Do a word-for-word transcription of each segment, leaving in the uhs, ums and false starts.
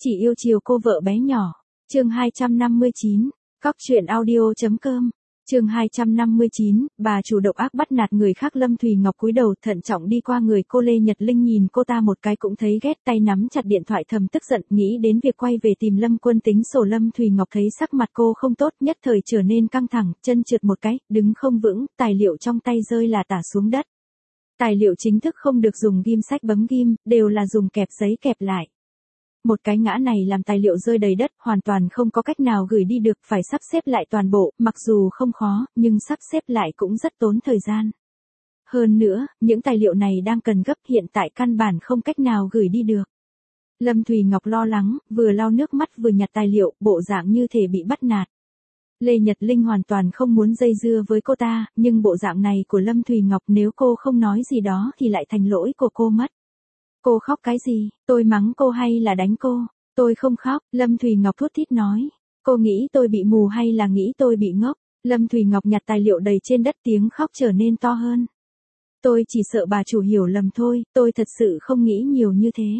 Chỉ yêu chiều cô vợ bé nhỏ. Chương hai trăm năm mươi chín. Cóc truyện audio.com. Chương hai trăm năm mươi chín, bà chủ độc ác bắt nạt người khác. Lâm Thùy Ngọc cúi đầu thận trọng đi qua người cô Lê Nhật Linh, nhìn cô ta một cái cũng thấy ghét, tay nắm chặt điện thoại thầm tức giận, nghĩ đến việc quay về tìm Lâm Quân tính sổ. Lâm Thùy Ngọc thấy sắc mặt cô không tốt, nhất thời trở nên căng thẳng, chân trượt một cái, đứng không vững, tài liệu trong tay rơi là tả xuống đất. Tài liệu chính thức không được dùng ghim sách bấm ghim, đều là dùng kẹp giấy kẹp lại. Một cái ngã này làm tài liệu rơi đầy đất, hoàn toàn không có cách nào gửi đi được, phải sắp xếp lại toàn bộ, mặc dù không khó, nhưng sắp xếp lại cũng rất tốn thời gian. Hơn nữa, những tài liệu này đang cần gấp, hiện tại căn bản không cách nào gửi đi được. Lâm Thùy Ngọc lo lắng, vừa lau nước mắt vừa nhặt tài liệu, bộ dạng như thể bị bắt nạt. Lê Nhật Linh hoàn toàn không muốn dây dưa với cô ta, nhưng bộ dạng này của Lâm Thùy Ngọc nếu cô không nói gì đó thì lại thành lỗi của cô mất. Cô khóc cái gì, tôi mắng cô hay là đánh cô? Tôi không khóc, Lâm Thùy Ngọc thút thít nói. Cô nghĩ tôi bị mù hay là nghĩ tôi bị ngốc? Lâm Thùy Ngọc nhặt tài liệu đầy trên đất, tiếng khóc trở nên to hơn. Tôi chỉ sợ bà chủ hiểu lầm thôi, tôi thật sự không nghĩ nhiều như thế.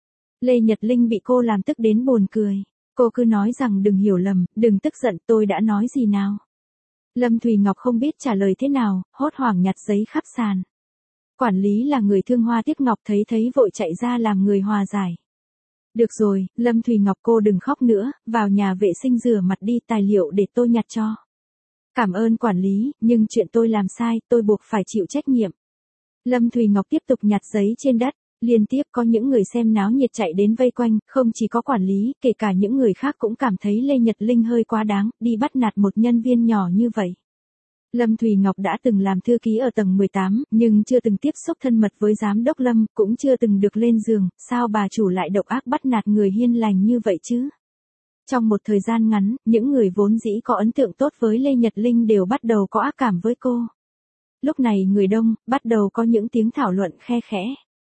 Lê Nhật Linh bị cô làm tức đến buồn cười. Cô cứ nói rằng đừng hiểu lầm, đừng tức giận, tôi đã nói gì nào? Lâm Thùy Ngọc không biết trả lời thế nào, hốt hoảng nhặt giấy khắp sàn. Quản lý là người thương hoa tiếc ngọc, thấy thấy vội chạy ra làm người hòa giải. Được rồi, Lâm Thùy Ngọc cô đừng khóc nữa, vào nhà vệ sinh rửa mặt đi, tài liệu để tôi nhặt cho. Cảm ơn quản lý, nhưng chuyện tôi làm sai, tôi buộc phải chịu trách nhiệm. Lâm Thùy Ngọc tiếp tục nhặt giấy trên đất, liên tiếp có những người xem náo nhiệt chạy đến vây quanh, không chỉ có quản lý, kể cả những người khác cũng cảm thấy Lê Nhật Linh hơi quá đáng, đi bắt nạt một nhân viên nhỏ như vậy. Lâm Thùy Ngọc đã từng làm thư ký ở tầng mười tám, nhưng chưa từng tiếp xúc thân mật với giám đốc Lâm, cũng chưa từng được lên giường, sao bà chủ lại độc ác bắt nạt người hiền lành như vậy chứ? Trong một thời gian ngắn, những người vốn dĩ có ấn tượng tốt với Lê Nhật Linh đều bắt đầu có ác cảm với cô. Lúc này người đông, bắt đầu có những tiếng thảo luận khe khẽ.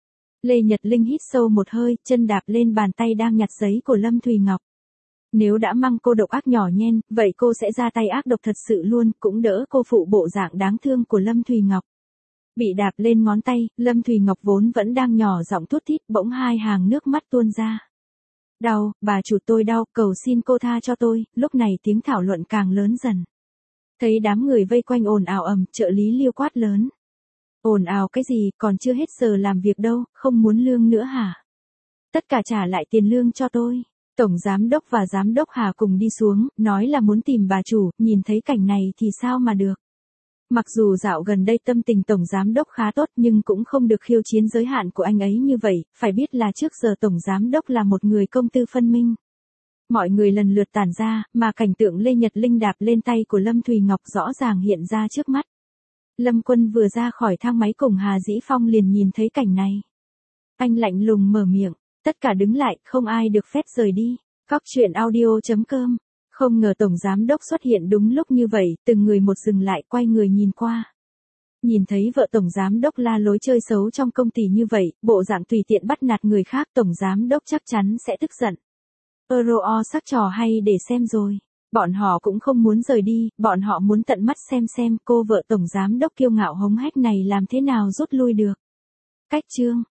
Lê Nhật Linh hít sâu một hơi, chân đạp lên bàn tay đang nhặt giấy của Lâm Thùy Ngọc. Nếu đã mang cô độc ác nhỏ nhen, vậy cô sẽ ra tay ác độc thật sự luôn, cũng đỡ cô phụ bộ dạng đáng thương của Lâm Thùy Ngọc. Bị đạp lên ngón tay, Lâm Thùy Ngọc vốn vẫn đang nhỏ giọng thút thít, bỗng hai hàng nước mắt tuôn ra. Đau, bà chủ tôi đau, cầu xin cô tha cho tôi. Lúc này tiếng thảo luận càng lớn dần. Thấy đám người vây quanh ồn ào ầm, trợ lý Liêu quát lớn. Ồn ào cái gì, còn chưa hết giờ làm việc đâu, không muốn lương nữa hả? Tất cả trả lại tiền lương cho tôi. Tổng giám đốc và giám đốc Hà cùng đi xuống, nói là muốn tìm bà chủ, nhìn thấy cảnh này thì sao mà được. Mặc dù dạo gần đây tâm tình tổng giám đốc khá tốt nhưng cũng không được khiêu chiến giới hạn của anh ấy như vậy, phải biết là trước giờ tổng giám đốc là một người công tư phân minh. Mọi người lần lượt tản ra, mà cảnh tượng Lê Nhật Linh đạp lên tay của Lâm Thùy Ngọc rõ ràng hiện ra trước mắt. Lâm Quân vừa ra khỏi thang máy cùng Hà Dĩ Phong liền nhìn thấy cảnh này. Anh lạnh lùng mở miệng, tất cả đứng lại, không ai được phép rời đi. Cóc truyện audio.com. Không ngờ tổng giám đốc xuất hiện đúng lúc như vậy, từng người một dừng lại, quay người nhìn qua. Nhìn thấy vợ tổng giám đốc la lối chơi xấu trong công ty như vậy, bộ dạng tùy tiện bắt nạt người khác, tổng giám đốc chắc chắn sẽ tức giận. Euro sắc trò hay để xem rồi. Bọn họ cũng không muốn rời đi, bọn họ muốn tận mắt xem xem cô vợ tổng giám đốc kiêu ngạo hống hách này làm thế nào rút lui được. Cách chương.